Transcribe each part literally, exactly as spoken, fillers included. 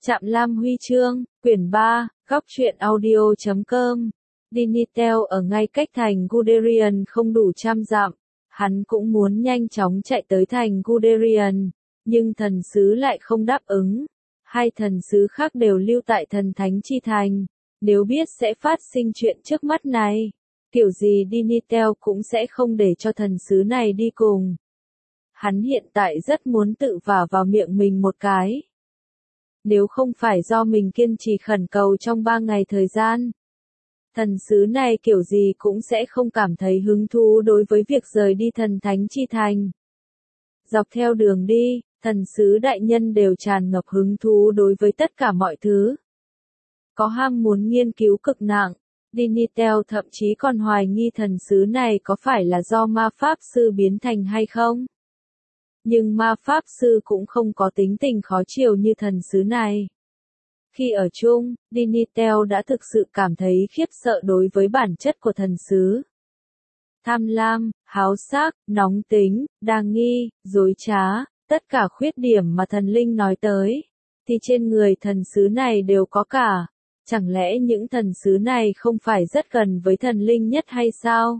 Trạm Lam Huy chương, quyển ba, góc truyện audio chấm com. Dinitel ở ngay cách thành Guderian không đủ trăm dặm. Hắn cũng muốn nhanh chóng chạy tới thành Guderian, nhưng thần sứ lại không đáp ứng. Hai thần sứ khác đều lưu tại thần thánh chi thành. Nếu biết sẽ phát sinh chuyện trước mắt này, kiểu gì Dinitel cũng sẽ không để cho thần sứ này đi cùng. Hắn hiện tại rất muốn tự vả vào miệng mình một cái. Nếu không phải do mình kiên trì khẩn cầu trong ba ngày thời gian, thần sứ này kiểu gì cũng sẽ không cảm thấy hứng thú đối với việc rời đi thần thánh chi thành. Dọc theo đường đi, thần sứ đại nhân đều tràn ngập hứng thú đối với tất cả mọi thứ. Có ham muốn nghiên cứu cực nặng, Dinitel thậm chí còn hoài nghi thần sứ này có phải là do ma pháp sư biến thành hay không. Nhưng ma pháp sư cũng không có tính tình khó chiều như thần sứ này. Khi ở chung, Dinitel đã thực sự cảm thấy khiếp sợ đối với bản chất của thần sứ. Tham lam, háo sắc, nóng tính, đa nghi, dối trá, tất cả khuyết điểm mà thần linh nói tới, thì trên người thần sứ này đều có cả. Chẳng lẽ những thần sứ này không phải rất gần với thần linh nhất hay sao?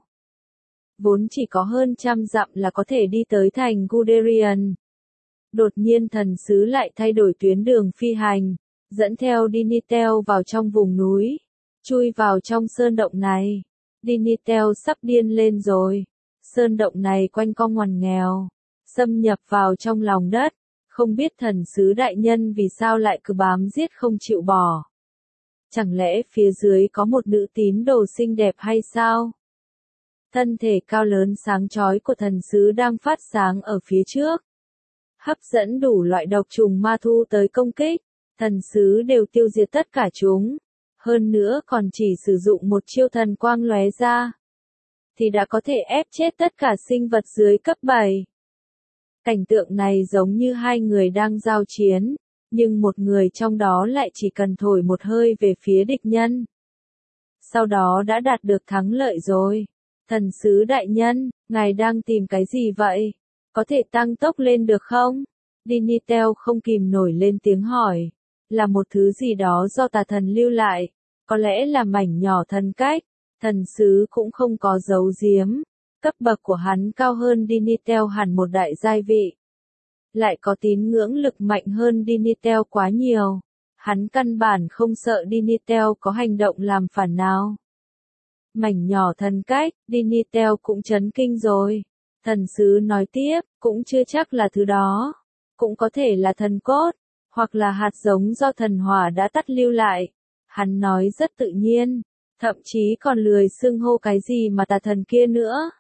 Vốn chỉ có hơn trăm dặm là có thể đi tới thành Guderian. Đột nhiên thần sứ lại thay đổi tuyến đường phi hành, dẫn theo Dinitel vào trong vùng núi, chui vào trong sơn động này. Dinitel sắp điên lên rồi. Sơn động này quanh co ngoằn nghèo, xâm nhập vào trong lòng đất, không biết thần sứ đại nhân vì sao lại cứ bám giết không chịu bỏ. Chẳng lẽ phía dưới có một nữ tín đồ xinh đẹp hay sao? Thân thể cao lớn sáng chói của thần sứ đang phát sáng ở phía trước, hấp dẫn đủ loại độc trùng ma thu tới công kích. Thần sứ đều tiêu diệt tất cả chúng, hơn nữa còn chỉ sử dụng một chiêu thần quang lóe ra, thì đã có thể ép chết tất cả sinh vật dưới cấp bảy. Cảnh tượng này giống như hai người đang giao chiến, nhưng một người trong đó lại chỉ cần thổi một hơi về phía địch nhân, sau đó đã đạt được thắng lợi rồi. Thần sứ đại nhân, ngài đang tìm cái gì vậy? Có thể tăng tốc lên được không? Dinitel không kìm nổi lên tiếng hỏi. Là một thứ gì đó do tà thần lưu lại, có lẽ là mảnh nhỏ thần cách. Thần sứ cũng không có giấu giếm, cấp bậc của hắn cao hơn Dinitel hẳn một đại giai vị. Lại có tín ngưỡng lực mạnh hơn Dinitel quá nhiều. Hắn căn bản không sợ Dinitel có hành động làm phản nào. Mảnh nhỏ thần cách, Dinitel cũng chấn kinh rồi. Thần sứ nói tiếp, cũng chưa chắc là thứ đó. Cũng có thể là thần cốt, hoặc là hạt giống do thần hỏa đã tắt lưu lại. Hắn nói rất tự nhiên, thậm chí còn lười xưng hô cái gì mà tà thần kia nữa.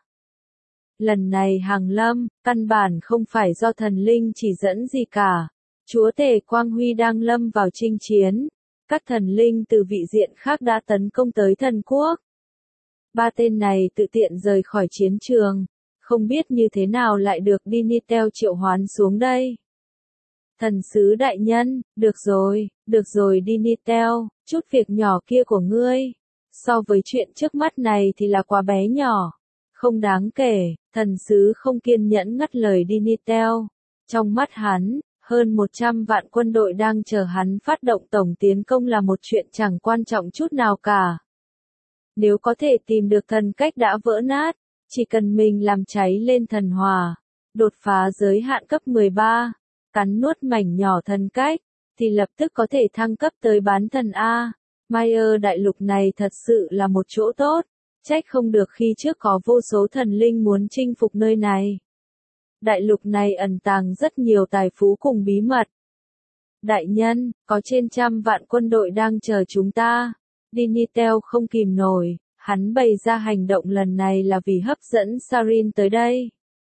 Lần này hàng lâm, căn bản không phải do thần linh chỉ dẫn gì cả. Chúa tể Quang Huy đang lâm vào chinh chiến. Các thần linh từ vị diện khác đã tấn công tới thần quốc. Ba tên này tự tiện rời khỏi chiến trường, không biết như thế nào lại được Dinitel triệu hoán xuống đây. Thần sứ đại nhân, được rồi, được rồi Dinitel, chút việc nhỏ kia của ngươi, so với chuyện trước mắt này thì là quá bé nhỏ, không đáng kể. Thần sứ không kiên nhẫn ngắt lời Dinitel. Trong mắt hắn, hơn một trăm vạn quân đội đang chờ hắn phát động tổng tiến công là một chuyện chẳng quan trọng chút nào cả. Nếu có thể tìm được thần cách đã vỡ nát, chỉ cần mình làm cháy lên thần hỏa, đột phá giới hạn cấp mười ba, cắn nuốt mảnh nhỏ thần cách, thì lập tức có thể thăng cấp tới bán thần A. Mayer đại lục này thật sự là một chỗ tốt, trách không được khi trước có vô số thần linh muốn chinh phục nơi này. Đại lục này ẩn tàng rất nhiều tài phú cùng bí mật. Đại nhân, có trên trăm vạn quân đội đang chờ chúng ta. Dinitel không kìm nổi, hắn bày ra hành động lần này là vì hấp dẫn Sarin tới đây.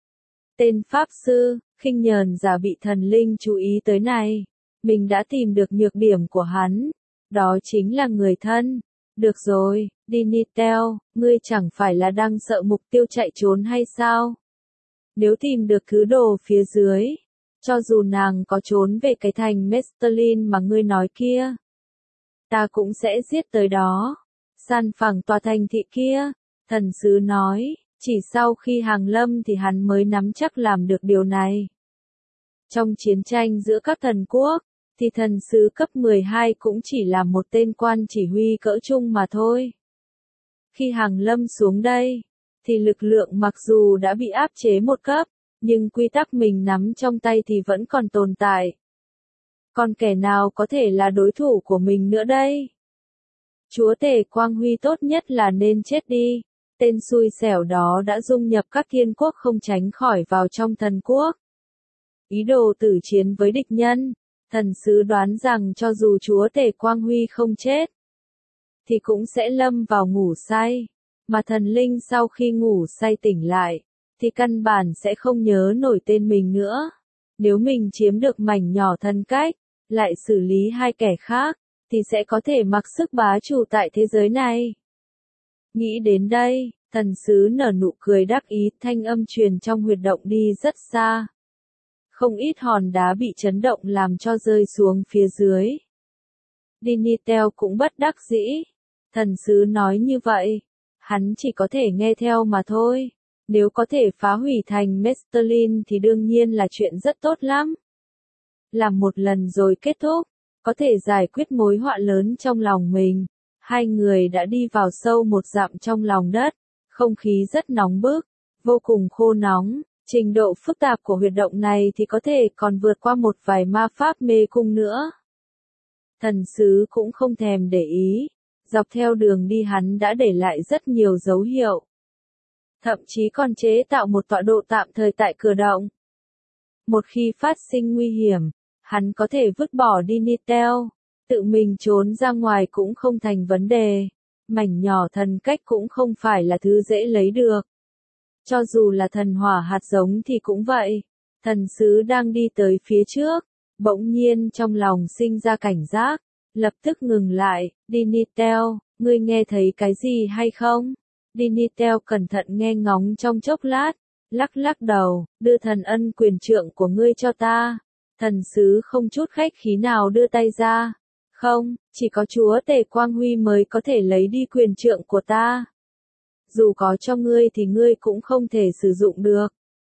Tên pháp sư, khinh nhờn giả bị thần linh chú ý tới này. Mình đã tìm được nhược điểm của hắn, đó chính là người thân. Được rồi, Dinitel, ngươi chẳng phải là đang sợ mục tiêu chạy trốn hay sao? Nếu tìm được thứ đồ phía dưới, cho dù nàng có trốn về cái thành Mestelin mà ngươi nói kia, ta cũng sẽ giết tới đó. San phẳng tòa thành thị kia, thần sứ nói, chỉ sau khi hàng lâm thì hắn mới nắm chắc làm được điều này. Trong chiến tranh giữa các thần quốc, thì thần sứ cấp mười hai cũng chỉ là một tên quan chỉ huy cỡ trung mà thôi. Khi Hàng Lâm xuống đây, thì lực lượng mặc dù đã bị áp chế một cấp, nhưng quy tắc mình nắm trong tay thì vẫn còn tồn tại. Còn kẻ nào có thể là đối thủ của mình nữa đây? Chúa tể Quang Huy tốt nhất là nên chết đi. Tên xui xẻo đó đã dung nhập các thiên quốc không tránh khỏi vào trong thần quốc. Ý đồ tử chiến với địch nhân, thần sứ đoán rằng cho dù chúa tể Quang Huy không chết, thì cũng sẽ lâm vào ngủ say. Mà thần linh sau khi ngủ say tỉnh lại, thì căn bản sẽ không nhớ nổi tên mình nữa. Nếu mình chiếm được mảnh nhỏ thần cách, lại xử lý hai kẻ khác, thì sẽ có thể mặc sức bá chủ tại thế giới này. Nghĩ đến đây, thần sứ nở nụ cười đắc ý, thanh âm truyền trong huyệt động đi rất xa. Không ít hòn đá bị chấn động làm cho rơi xuống phía dưới. Dinitel cũng bất đắc dĩ. Thần sứ nói như vậy, hắn chỉ có thể nghe theo mà thôi. Nếu có thể phá hủy thành Mestelin thì đương nhiên là chuyện rất tốt lắm. Làm một lần rồi kết thúc, có thể giải quyết mối họa lớn trong lòng mình. Hai người đã đi vào sâu một dặm trong lòng đất, không khí rất nóng bức, vô cùng khô nóng. Trình độ phức tạp của huyệt động này thì có thể còn vượt qua một vài ma pháp mê cung nữa. Thần sứ cũng không thèm để ý, dọc theo đường đi hắn đã để lại rất nhiều dấu hiệu. Thậm chí còn chế tạo một tọa độ tạm thời tại cửa động. Một khi phát sinh nguy hiểm, hắn có thể vứt bỏ Dinitel, tự mình trốn ra ngoài cũng không thành vấn đề. Mảnh nhỏ thần cách cũng không phải là thứ dễ lấy được. Cho dù là thần hỏa hạt giống thì cũng vậy. Thần sứ đang đi tới phía trước, bỗng nhiên trong lòng sinh ra cảnh giác, lập tức ngừng lại. Dinitel, ngươi nghe thấy cái gì hay không? Dinitel cẩn thận nghe ngóng trong chốc lát, lắc lắc đầu, đưa thần ân quyền trượng của ngươi cho ta. Thần sứ không chút khách khí nào đưa tay ra. Không, chỉ có chúa tể Quang Huy mới có thể lấy đi quyền trượng của ta. Dù có cho ngươi thì ngươi cũng không thể sử dụng được.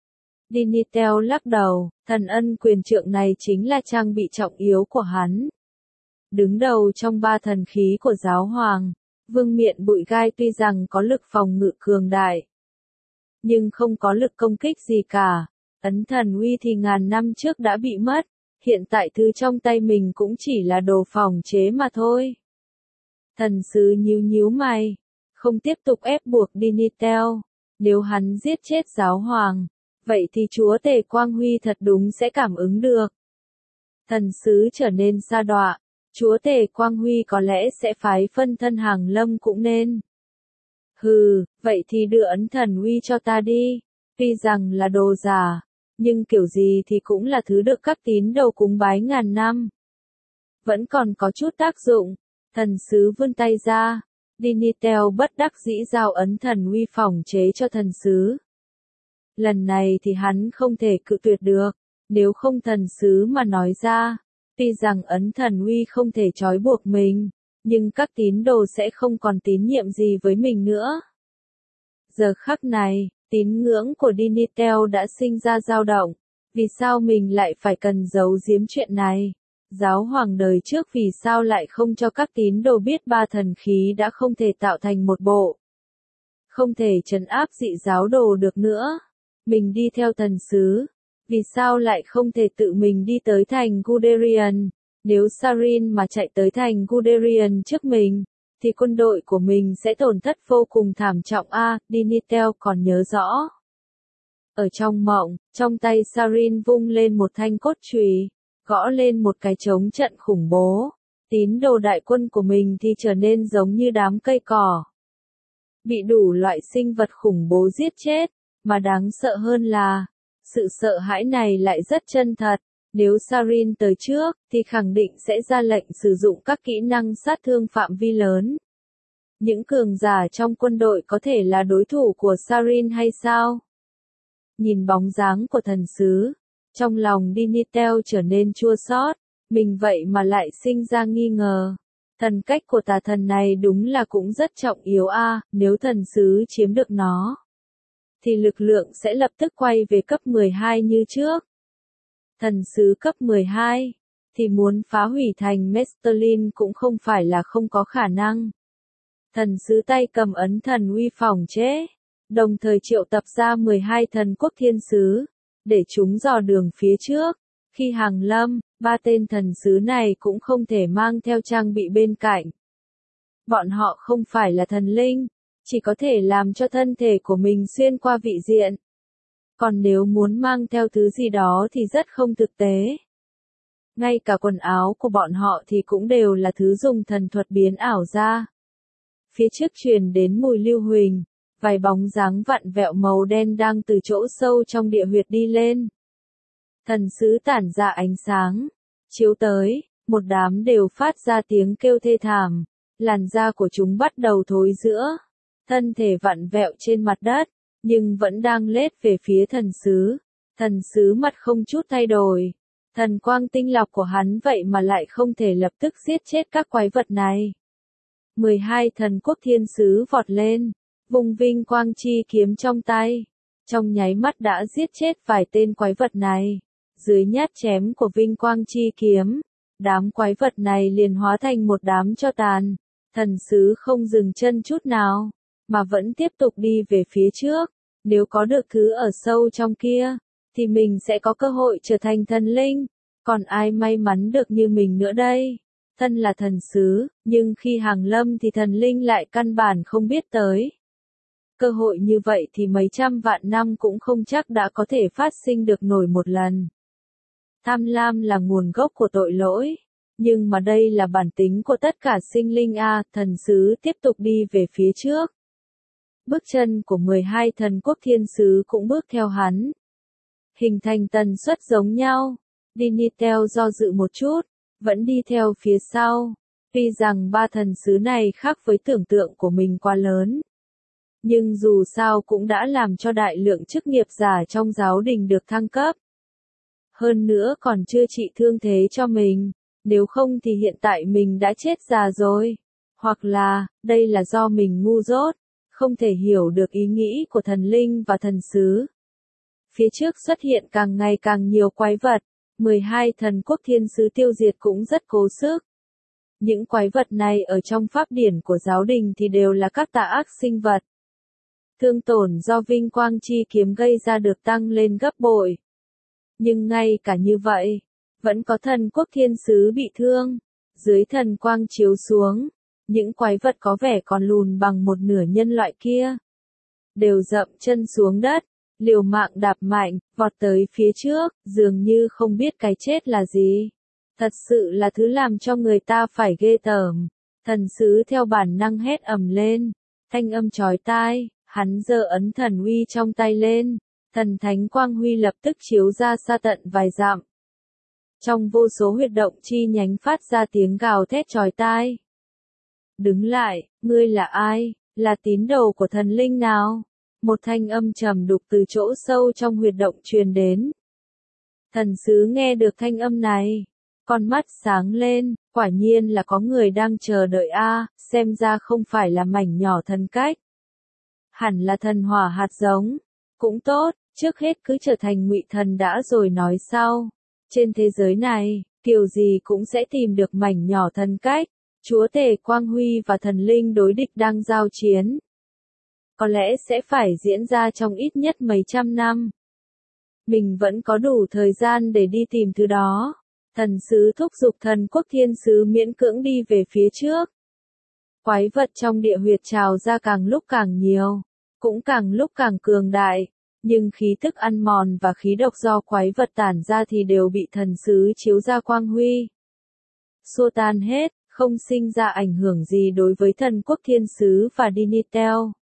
Dinitel lắc đầu, thần ân quyền trượng này chính là trang bị trọng yếu của hắn. Đứng đầu trong ba thần khí của giáo hoàng, vương miện bụi gai tuy rằng có lực phòng ngự cường đại, nhưng không có lực công kích gì cả. Ấn thần uy thì ngàn năm trước đã bị mất, hiện tại thứ trong tay mình cũng chỉ là đồ phòng chế mà thôi. Thần sứ nhíu nhíu mày, không tiếp tục ép buộc Dinitel. Nếu hắn giết chết giáo hoàng, vậy thì chúa tể Quang Huy thật đúng sẽ cảm ứng được. Thần sứ trở nên sa đọa, chúa tể Quang Huy có lẽ sẽ phái phân thân Hàng Lâm cũng nên. Hừ, vậy thì đưa ấn thần uy cho ta đi. Tuy rằng là đồ giả, nhưng kiểu gì thì cũng là thứ được các tín đồ cúng bái ngàn năm. Vẫn còn có chút tác dụng. Thần sứ vươn tay ra. Dinitel bất đắc dĩ giao ấn thần uy phòng chế cho thần sứ. Lần này thì hắn không thể cự tuyệt được, nếu không thần sứ mà nói ra. Tuy rằng ấn thần uy không thể trói buộc mình, nhưng các tín đồ sẽ không còn tín nhiệm gì với mình nữa. Giờ khắc này, tín ngưỡng của Dinitel đã sinh ra dao động. Vì sao mình lại phải cần giấu giếm chuyện này? Giáo hoàng đời trước vì sao lại không cho các tín đồ biết ba thần khí đã không thể tạo thành một bộ? Không thể trấn áp dị giáo đồ được nữa. Mình đi theo thần sứ. Vì sao lại không thể tự mình đi tới thành Guderian? Nếu Sarin mà chạy tới thành Guderian trước mình, thì quân đội của mình sẽ tổn thất vô cùng thảm trọng a. À, Dinitel còn nhớ rõ. Ở trong mộng, trong tay Sarin vung lên một thanh cốt chùy, gõ lên một cái trống trận khủng bố. Tín đồ đại quân của mình thì trở nên giống như đám cây cỏ. Bị đủ loại sinh vật khủng bố giết chết, mà đáng sợ hơn là, sự sợ hãi này lại rất chân thật. Nếu Sarin tới trước, thì khẳng định sẽ ra lệnh sử dụng các kỹ năng sát thương phạm vi lớn. Những cường giả trong quân đội có thể là đối thủ của Sarin hay sao? Nhìn bóng dáng của thần sứ, trong lòng Dinitel trở nên chua xót, mình vậy mà lại sinh ra nghi ngờ. Thần cách của tà thần này đúng là cũng rất trọng yếu a, à, nếu thần sứ chiếm được nó, thì lực lượng sẽ lập tức quay về cấp mười hai như trước. Thần sứ cấp mười hai, thì muốn phá hủy thành Mestelin cũng không phải là không có khả năng. Thần sứ tay cầm ấn thần uy phòng chế, đồng thời triệu tập ra mười hai thần quốc thiên sứ, để chúng dò đường phía trước. Khi hàng lâm, ba tên thần sứ này cũng không thể mang theo trang bị bên cạnh. Bọn họ không phải là thần linh, chỉ có thể làm cho thân thể của mình xuyên qua vị diện. Còn nếu muốn mang theo thứ gì đó thì rất không thực tế. Ngay cả quần áo của bọn họ thì cũng đều là thứ dùng thần thuật biến ảo ra. Phía trước truyền đến mùi lưu huỳnh, vài bóng dáng vặn vẹo màu đen đang từ chỗ sâu trong địa huyệt đi lên. Thần sứ tản ra ánh sáng, chiếu tới, một đám đều phát ra tiếng kêu thê thảm, làn da của chúng bắt đầu thối rữa, thân thể vặn vẹo trên mặt đất, nhưng vẫn đang lết về phía thần sứ. Thần sứ mặt không chút thay đổi, thần quang tinh lọc của hắn vậy mà lại không thể lập tức giết chết các quái vật này. mười hai thần quốc thiên sứ vọt lên, vùng vinh quang chi kiếm trong tay, trong nháy mắt đã giết chết vài tên quái vật này. Dưới nhát chém của vinh quang chi kiếm, đám quái vật này liền hóa thành một đám tro tàn. Thần sứ không dừng chân chút nào, mà vẫn tiếp tục đi về phía trước. Nếu có được thứ ở sâu trong kia, thì mình sẽ có cơ hội trở thành thần linh. Còn ai may mắn được như mình nữa đây? Thân là thần sứ, nhưng khi hàng lâm thì thần linh lại căn bản không biết tới. Cơ hội như vậy thì mấy trăm vạn năm cũng không chắc đã có thể phát sinh được nổi một lần. Tham lam là nguồn gốc của tội lỗi, nhưng mà đây là bản tính của tất cả sinh linh a. Thần sứ tiếp tục đi về phía trước. Bước chân của mười hai thần quốc thiên sứ cũng bước theo hắn, hình thành tần suất giống nhau. Dinitel do dự một chút, vẫn đi theo phía sau. Tuy rằng ba thần sứ này khác với tưởng tượng của mình quá lớn, nhưng dù sao cũng đã làm cho đại lượng chức nghiệp giả trong giáo đình được thăng cấp. Hơn nữa còn chưa trị thương thế cho mình, nếu không thì hiện tại mình đã chết già rồi. Hoặc là, đây là do mình ngu dốt, không thể hiểu được ý nghĩ của thần linh và thần sứ. Phía trước xuất hiện càng ngày càng nhiều quái vật, mười hai thần quốc thiên sứ tiêu diệt cũng rất cố sức. Những quái vật này ở trong pháp điển của giáo đình thì đều là các tà ác sinh vật. Thương tổn do vinh quang chi kiếm gây ra được tăng lên gấp bội. Nhưng ngay cả như vậy, vẫn có thần quốc thiên sứ bị thương. Dưới thần quang chiếu xuống, những quái vật có vẻ còn lùn bằng một nửa nhân loại kia, đều dậm chân xuống đất, liều mạng đạp mạnh, vọt tới phía trước, dường như không biết cái chết là gì. Thật sự là thứ làm cho người ta phải ghê tởm. Thần sứ theo bản năng hét ầm lên, thanh âm chói tai, hắn giơ ấn thần uy trong tay lên, thần thánh quang huy lập tức chiếu ra xa tận vài dặm. Trong vô số huyệt động chi nhánh phát ra tiếng gào thét chói tai. Đứng lại, ngươi là ai, là tín đồ của thần linh nào? Một thanh âm trầm đục từ chỗ sâu trong huyệt động truyền đến. Thần sứ nghe được thanh âm này, con mắt sáng lên, quả nhiên là có người đang chờ đợi a, xem ra không phải là mảnh nhỏ thần cách. Hẳn là thần hỏa hạt giống, cũng tốt, trước hết cứ trở thành ngụy thần đã rồi nói sau. Trên thế giới này, kiểu gì cũng sẽ tìm được mảnh nhỏ thần cách. Chúa tể Quang Huy và thần linh đối địch đang giao chiến. Có lẽ sẽ phải diễn ra trong ít nhất mấy trăm năm. Mình vẫn có đủ thời gian để đi tìm thứ đó. Thần sứ thúc giục thần quốc thiên sứ miễn cưỡng đi về phía trước. Quái vật trong địa huyệt trào ra càng lúc càng nhiều, cũng càng lúc càng cường đại, nhưng khí tức ăn mòn và khí độc do quái vật tản ra thì đều bị thần sứ chiếu ra quang huy xua tan hết, không sinh ra ảnh hưởng gì đối với thần quốc thiên sứ và Dinitel.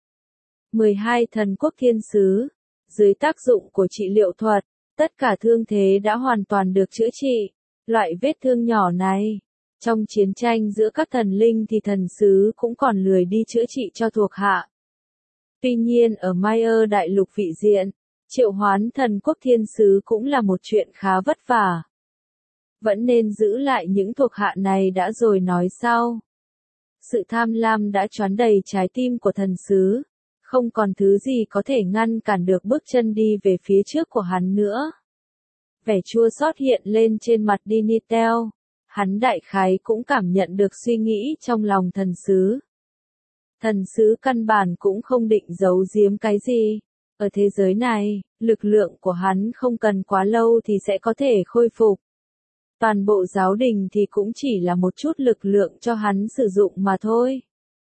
mười hai thần quốc thiên sứ, dưới tác dụng của trị liệu thuật, tất cả thương thế đã hoàn toàn được chữa trị. Loại vết thương nhỏ này, trong chiến tranh giữa các thần linh thì thần sứ cũng còn lười đi chữa trị cho thuộc hạ. Tuy nhiên ở Mayer đại lục vị diện, triệu hoán thần quốc thiên sứ cũng là một chuyện khá vất vả. Vẫn nên giữ lại những thuộc hạ này đã rồi nói sau. Sự tham lam đã choán đầy trái tim của thần sứ, không còn thứ gì có thể ngăn cản được bước chân đi về phía trước của hắn nữa. Vẻ chua xót hiện lên trên mặt Dinitel. Hắn đại khái cũng cảm nhận được suy nghĩ trong lòng thần sứ. Thần sứ căn bản cũng không định giấu giếm cái gì. Ở thế giới này, lực lượng của hắn không cần quá lâu thì sẽ có thể khôi phục. Toàn bộ giáo đình thì cũng chỉ là một chút lực lượng cho hắn sử dụng mà thôi.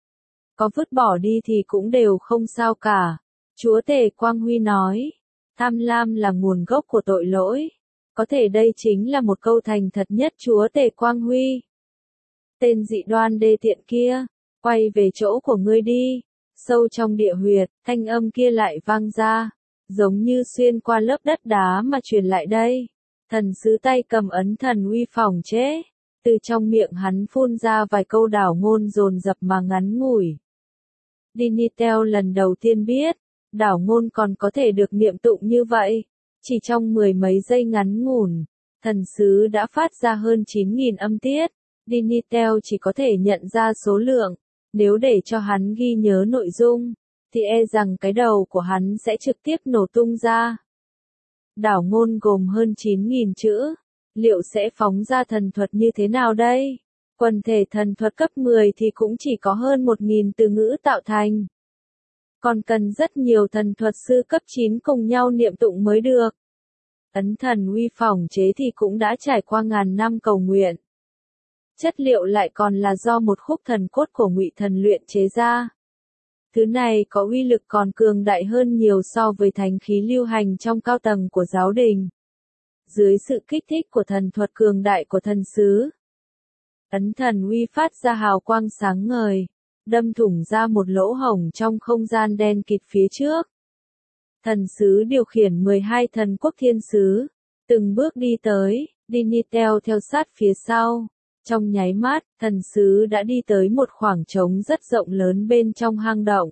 Có vứt bỏ đi thì cũng đều không sao cả. Chúa Tể Quang Huy nói, tham lam là nguồn gốc của tội lỗi. Có thể đây chính là một câu thành thật nhất Chúa Tể Quang Huy. Tên dị đoan đê tiện kia, quay về chỗ của ngươi đi. Sâu trong địa huyệt, thanh âm kia lại vang ra, giống như xuyên qua lớp đất đá mà truyền lại đây. Thần sứ tay cầm ấn thần uy phòng chế, từ trong miệng hắn phun ra vài câu đảo ngôn dồn dập mà ngắn ngủi. Dinitel lần đầu tiên biết, đảo ngôn còn có thể được niệm tụng như vậy. Chỉ trong mười mấy giây ngắn ngủn, thần sứ đã phát ra hơn chín nghìn âm tiết. Dinitel chỉ có thể nhận ra số lượng. Nếu để cho hắn ghi nhớ nội dung, thì e rằng cái đầu của hắn sẽ trực tiếp nổ tung ra. Đảo ngôn gồm hơn chín nghìn chữ. Liệu sẽ phóng ra thần thuật như thế nào đây? Quần thể thần thuật cấp mười thì cũng chỉ có hơn một nghìn từ ngữ tạo thành. Còn cần rất nhiều thần thuật sư cấp chín cùng nhau niệm tụng mới được. Ấn thần uy phòng chế thì cũng đã trải qua ngàn năm cầu nguyện. Chất liệu lại còn là do một khúc thần cốt của Ngụy Thần luyện chế ra. Thứ này có uy lực còn cường đại hơn nhiều so với thánh khí lưu hành trong cao tầng của giáo đình. Dưới sự kích thích của thần thuật cường đại của thần sứ, ấn thần uy phát ra hào quang sáng ngời, đâm thủng ra một lỗ hổng trong không gian đen kịt phía trước. Thần sứ điều khiển mười hai thần quốc thiên sứ, từng bước đi tới, Dinitel theo sát phía sau. Trong nháy mắt, thần sứ đã đi tới một khoảng trống rất rộng lớn bên trong hang động.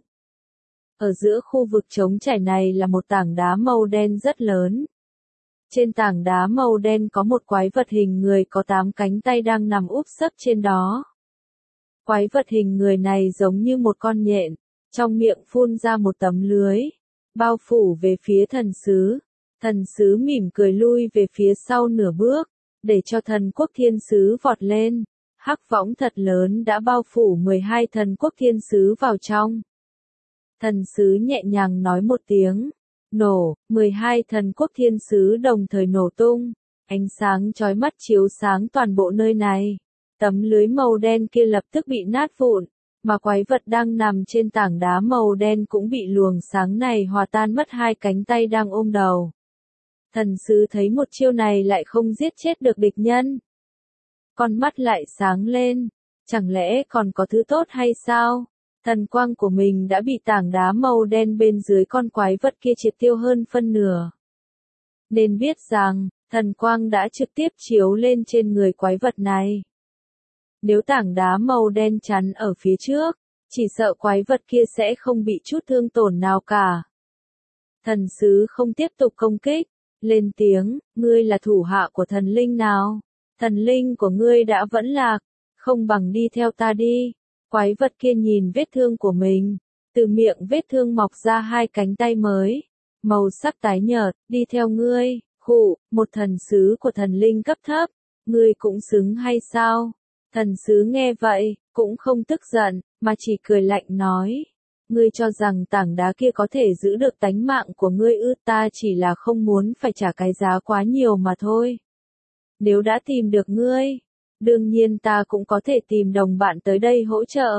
Ở giữa khu vực trống trải này là một tảng đá màu đen rất lớn. Trên tảng đá màu đen có một quái vật hình người có tám cánh tay đang nằm úp sấp trên đó. Quái vật hình người này giống như một con nhện, trong miệng phun ra một tấm lưới, bao phủ về phía thần sứ. Thần sứ mỉm cười lui về phía sau nửa bước, để cho thần quốc thiên sứ vọt lên. Hắc võng thật lớn đã bao phủ mười hai thần quốc thiên sứ vào trong. Thần sứ nhẹ nhàng nói một tiếng, nổ, mười hai thần quốc thiên sứ đồng thời nổ tung. Ánh sáng chói mắt chiếu sáng toàn bộ nơi này. Tấm lưới màu đen kia lập tức bị nát vụn, mà quái vật đang nằm trên tảng đá màu đen cũng bị luồng sáng này hòa tan mất hai cánh tay đang ôm đầu. Thần sứ thấy một chiêu này lại không giết chết được địch nhân. Con mắt lại sáng lên, chẳng lẽ còn có thứ tốt hay sao? Thần quang của mình đã bị tảng đá màu đen bên dưới con quái vật kia triệt tiêu hơn phân nửa. Nên biết rằng, thần quang đã trực tiếp chiếu lên trên người quái vật này. Nếu tảng đá màu đen chắn ở phía trước, chỉ sợ quái vật kia sẽ không bị chút thương tổn nào cả. Thần sứ không tiếp tục công kích, lên tiếng, ngươi là thủ hạ của thần linh nào? Thần linh của ngươi đã vẫn lạc, không bằng đi theo ta đi. Quái vật kia nhìn vết thương của mình, từ miệng vết thương mọc ra hai cánh tay mới, màu sắc tái nhợt, đi theo ngươi, khụ, một thần sứ của thần linh cấp thấp, ngươi cũng xứng hay sao? Thần sứ nghe vậy, cũng không tức giận, mà chỉ cười lạnh nói, ngươi cho rằng tảng đá kia có thể giữ được tánh mạng của ngươi ư? Ta chỉ là không muốn phải trả cái giá quá nhiều mà thôi. Nếu đã tìm được ngươi, đương nhiên ta cũng có thể tìm đồng bạn tới đây hỗ trợ.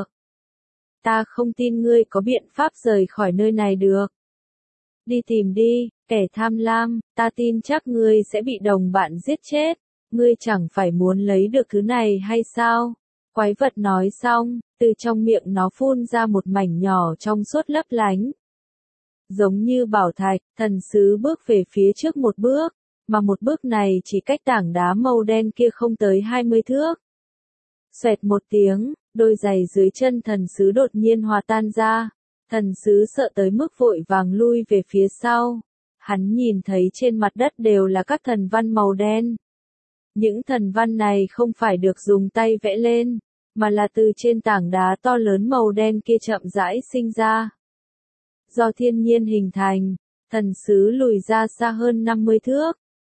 Ta không tin ngươi có biện pháp rời khỏi nơi này được. Đi tìm đi, kẻ tham lam, ta tin chắc ngươi sẽ bị đồng bạn giết chết. Ngươi chẳng phải muốn lấy được thứ này hay sao? Quái vật nói xong, từ trong miệng nó phun ra một mảnh nhỏ trong suốt lấp lánh. Giống như bảo thạch, thần sứ bước về phía trước một bước, mà một bước này chỉ cách tảng đá màu đen kia không tới hai mươi thước. Xoẹt một tiếng, đôi giày dưới chân thần sứ đột nhiên hòa tan ra. Thần sứ sợ tới mức vội vàng lui về phía sau. Hắn nhìn thấy trên mặt đất đều là các thần văn màu đen. Những thần văn này không phải được dùng tay vẽ lên, mà là từ trên tảng đá to lớn màu đen kia chậm rãi sinh ra. Do thiên nhiên hình thành, thần sứ lùi ra xa hơn năm mươi thước,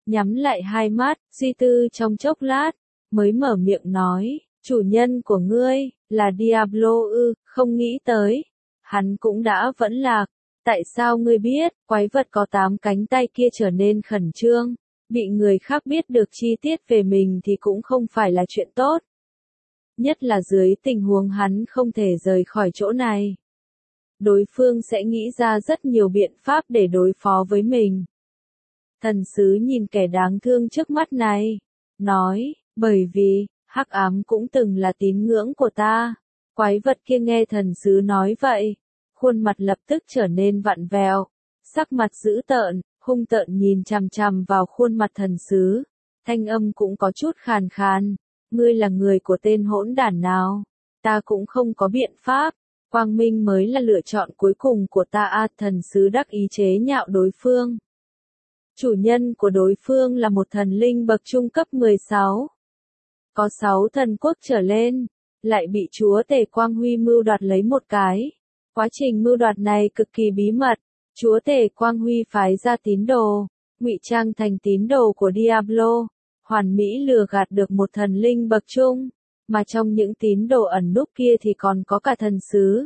nhắm lại hai mắt, suy tư trong chốc lát, mới mở miệng nói, chủ nhân của ngươi, là Diablo ư, không nghĩ tới. Hắn cũng đã vẫn lạc. Tại sao ngươi biết, quái vật có tám cánh tay kia trở nên khẩn trương, bị người khác biết được chi tiết về mình thì cũng không phải là chuyện tốt. Nhất là dưới tình huống hắn không thể rời khỏi chỗ này. Đối phương sẽ nghĩ ra rất nhiều biện pháp để đối phó với mình. Thần sứ nhìn kẻ đáng thương trước mắt này, nói, bởi vì, hắc ám cũng từng là tín ngưỡng của ta. Quái vật kia nghe thần sứ nói vậy, khuôn mặt lập tức trở nên vặn vẹo, sắc mặt dữ tợn, hung tợn nhìn chằm chằm vào khuôn mặt thần sứ, thanh âm cũng có chút khàn khàn, ngươi là người của tên hỗn đản nào, ta cũng không có biện pháp, quang minh mới là lựa chọn cuối cùng của ta a. Thần sứ đắc ý chế nhạo đối phương. Chủ nhân của đối phương là một thần linh bậc trung cấp mười sáu. Có sáu thần quốc trở lên, lại bị chúa tể Quang Huy mưu đoạt lấy một cái. Quá trình mưu đoạt này cực kỳ bí mật, chúa tể Quang Huy phái ra tín đồ, ngụy trang thành tín đồ của Diablo, hoàn mỹ lừa gạt được một thần linh bậc trung, mà trong những tín đồ ẩn núp kia thì còn có cả thần sứ.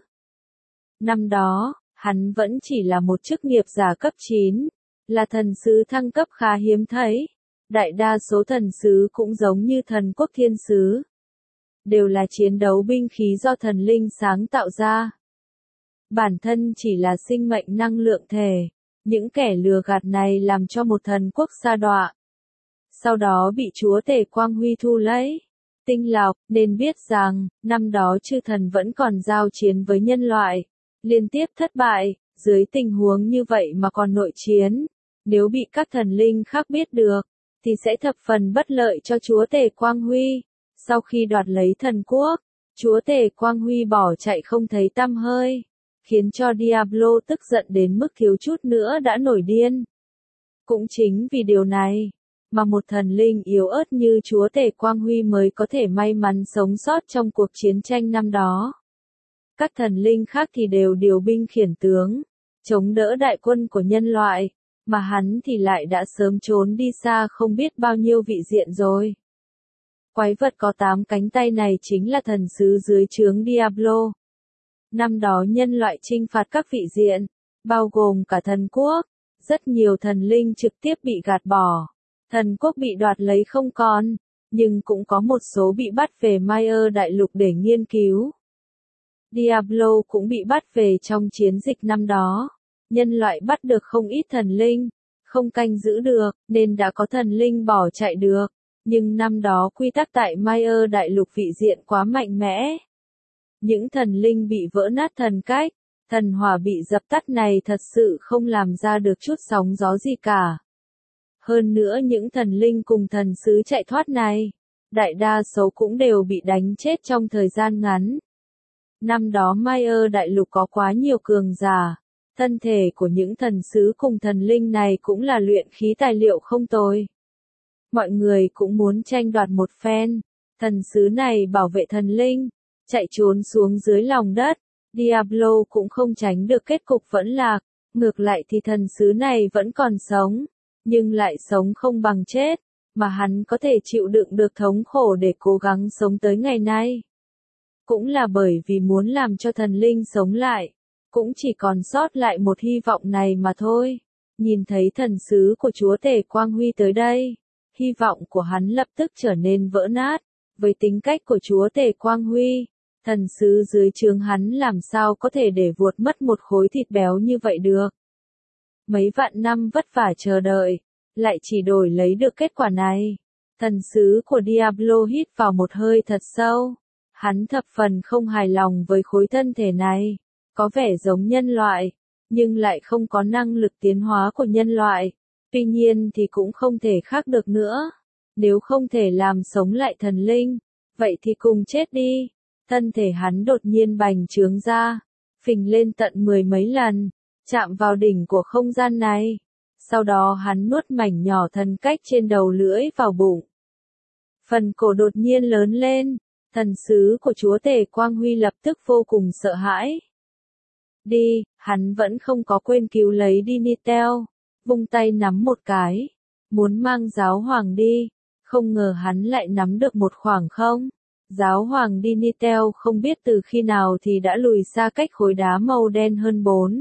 Năm đó, hắn vẫn chỉ là một chức nghiệp giả cấp chín, là thần sứ thăng cấp khá hiếm thấy. Đại đa số thần sứ cũng giống như thần quốc thiên sứ, đều là chiến đấu binh khí do thần linh sáng tạo ra. Bản thân chỉ là sinh mệnh năng lượng thể, những kẻ lừa gạt này làm cho một thần quốc sa đọa. Sau đó bị chúa tể Quang Huy thu lấy. Tinh lọc, nên biết rằng, năm đó chư thần vẫn còn giao chiến với nhân loại, liên tiếp thất bại, dưới tình huống như vậy mà còn nội chiến, nếu bị các thần linh khác biết được, thì sẽ thập phần bất lợi cho chúa tể Quang Huy. Sau khi đoạt lấy thần quốc, chúa tể Quang Huy bỏ chạy không thấy tăm hơi, khiến cho Diablo tức giận đến mức thiếu chút nữa đã nổi điên. Cũng chính vì điều này, mà một thần linh yếu ớt như chúa tể Quang Huy mới có thể may mắn sống sót trong cuộc chiến tranh năm đó. Các thần linh khác thì đều điều binh khiển tướng, chống đỡ đại quân của nhân loại, mà hắn thì lại đã sớm trốn đi xa không biết bao nhiêu vị diện rồi. Quái vật có tám cánh tay này chính là thần sứ dưới trướng Diablo. Năm đó nhân loại chinh phạt các vị diện, bao gồm cả thần quốc, rất nhiều thần linh trực tiếp bị gạt bỏ. Thần quốc bị đoạt lấy không còn, nhưng cũng có một số bị bắt về Mayer đại lục để nghiên cứu. Diablo cũng bị bắt về trong chiến dịch năm đó. Nhân loại bắt được không ít thần linh, không canh giữ được, nên đã có thần linh bỏ chạy được. Nhưng năm đó quy tắc tại Mayer đại lục vị diện quá mạnh mẽ. Những thần linh bị vỡ nát thần cách, thần hỏa bị dập tắt này thật sự không làm ra được chút sóng gió gì cả. Hơn nữa những thần linh cùng thần sứ chạy thoát này, đại đa số cũng đều bị đánh chết trong thời gian ngắn. Năm đó Mayer đại lục có quá nhiều cường giả, thân thể của những thần sứ cùng thần linh này cũng là luyện khí tài liệu không tồi. Mọi người cũng muốn tranh đoạt một phen, thần sứ này bảo vệ thần linh, chạy trốn xuống dưới lòng đất, Diablo cũng không tránh được kết cục vẫn lạc, ngược lại thì thần sứ này vẫn còn sống, nhưng lại sống không bằng chết, mà hắn có thể chịu đựng được thống khổ để cố gắng sống tới ngày nay. Cũng là bởi vì muốn làm cho thần linh sống lại, cũng chỉ còn sót lại một hy vọng này mà thôi. Nhìn thấy thần sứ của chúa tể Quang Huy tới đây, hy vọng của hắn lập tức trở nên vỡ nát. Với tính cách của chúa tể Quang Huy, thần sứ dưới trướng hắn làm sao có thể để vuột mất một khối thịt béo như vậy được. Mấy vạn năm vất vả chờ đợi, lại chỉ đổi lấy được kết quả này. Thần sứ của Diablo hít vào một hơi thật sâu. Hắn thập phần không hài lòng với khối thân thể này. Có vẻ giống nhân loại, nhưng lại không có năng lực tiến hóa của nhân loại. Tuy nhiên thì cũng không thể khác được nữa. Nếu không thể làm sống lại thần linh, vậy thì cùng chết đi. Thân thể hắn đột nhiên bành trướng ra, phình lên tận mười mấy lần, chạm vào đỉnh của không gian này. Sau đó hắn nuốt mảnh nhỏ thần cách trên đầu lưỡi vào bụng. Phần cổ đột nhiên lớn lên, thần sứ của chúa tể Quang Huy lập tức vô cùng sợ hãi. Đi, hắn vẫn không có quên cứu lấy Dinitel, vung tay nắm một cái. muốn mang giáo hoàng đi, không ngờ hắn lại nắm được một khoảng không. Giáo hoàng Dinitel không biết từ khi nào thì đã lùi xa cách khối đá màu đen hơn bốn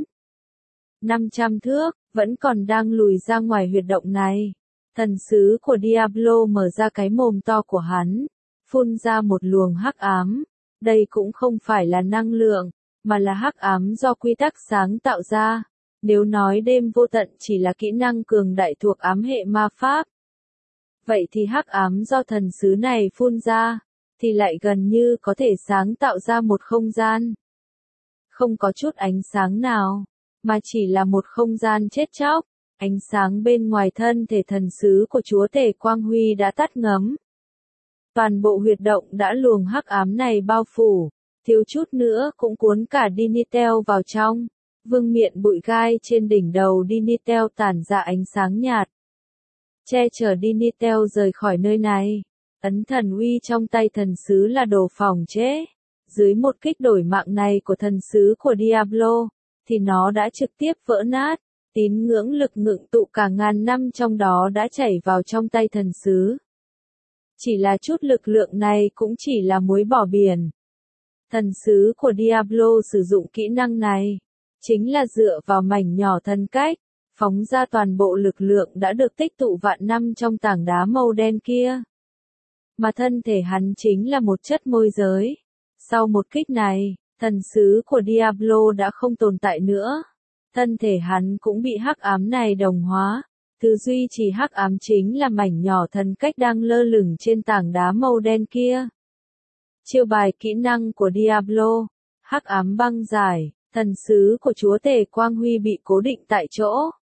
năm trăm thước, vẫn còn đang lùi ra ngoài huyệt động này. Thần sứ của Diablo mở ra cái mồm to của hắn, phun ra một luồng hắc ám. Đây cũng không phải là năng lượng, mà là hắc ám do quy tắc sáng tạo ra. Nếu nói đêm vô tận chỉ là kỹ năng cường đại thuộc ám hệ ma pháp, vậy thì hắc ám do thần sứ này phun ra, thì lại gần như có thể sáng tạo ra một không gian. Không có chút ánh sáng nào, mà chỉ là một không gian chết chóc. Ánh sáng bên ngoài thân thể thần sứ của chúa tể Quang Huy đã tắt ngấm. Toàn bộ huyệt động đã luồng hắc ám này bao phủ, thiếu chút nữa cũng cuốn cả Dinitel vào trong. Vương miện bụi gai trên đỉnh đầu Dinitel tản ra ánh sáng nhạt, che chở Dinitel rời khỏi nơi này. Ấn thần uy trong tay thần sứ là đồ phòng chế. Dưới một kích đổi mạng này của thần sứ của Diablo, thì nó đã trực tiếp vỡ nát. Tín ngưỡng lực ngưng tụ cả ngàn năm trong đó đã chảy vào trong tay thần sứ. Chỉ là chút lực lượng này cũng chỉ là muối bỏ biển. Thần sứ của Diablo sử dụng kỹ năng này, chính là dựa vào mảnh nhỏ thân cách, phóng ra toàn bộ lực lượng đã được tích tụ vạn năm trong tảng đá màu đen kia. Mà thân thể hắn chính là một chất môi giới. Sau một kích này, thần sứ của Diablo đã không tồn tại nữa. Thân thể hắn cũng bị hắc ám này đồng hóa. Thứ duy trì hắc ám chính là mảnh nhỏ thần cách đang lơ lửng trên tảng đá màu đen kia. Chiêu bài kỹ năng của Diablo, hắc ám băng giải, thần sứ của chúa tể Quang Huy bị cố định tại chỗ.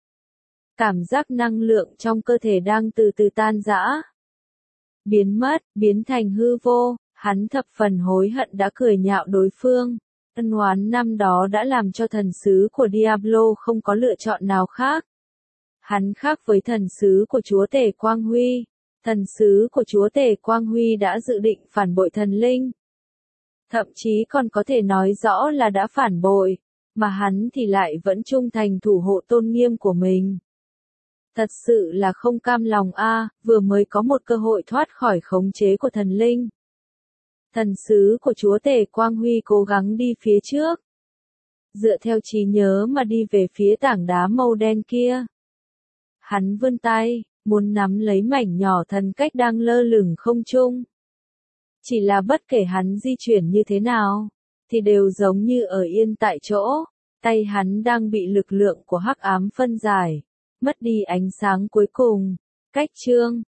Cảm giác năng lượng trong cơ thể đang từ từ tan rã, biến mất, biến thành hư vô. Hắn thập phần hối hận đã cười nhạo đối phương. Ân oán năm đó đã làm cho thần sứ của Diablo không có lựa chọn nào khác. Hắn khác với thần sứ của chúa tể Quang Huy. Thần sứ của chúa tể Quang Huy đã dự định phản bội thần linh. Thậm chí còn có thể nói rõ là đã phản bội, mà hắn thì lại vẫn trung thành thủ hộ tôn nghiêm của mình. Thật sự là không cam lòng a, vừa mới có một cơ hội thoát khỏi khống chế của thần linh. Thần sứ của chúa tể Quang Huy cố gắng đi phía trước. Dựa theo trí nhớ mà đi về phía tảng đá màu đen kia. Hắn vươn tay, muốn nắm lấy mảnh nhỏ thần cách đang lơ lửng không trung. Chỉ là bất kể hắn di chuyển như thế nào, thì đều giống như ở yên tại chỗ. Tay hắn đang bị lực lượng của hắc ám phân giải, mất đi ánh sáng cuối cùng. Cách chương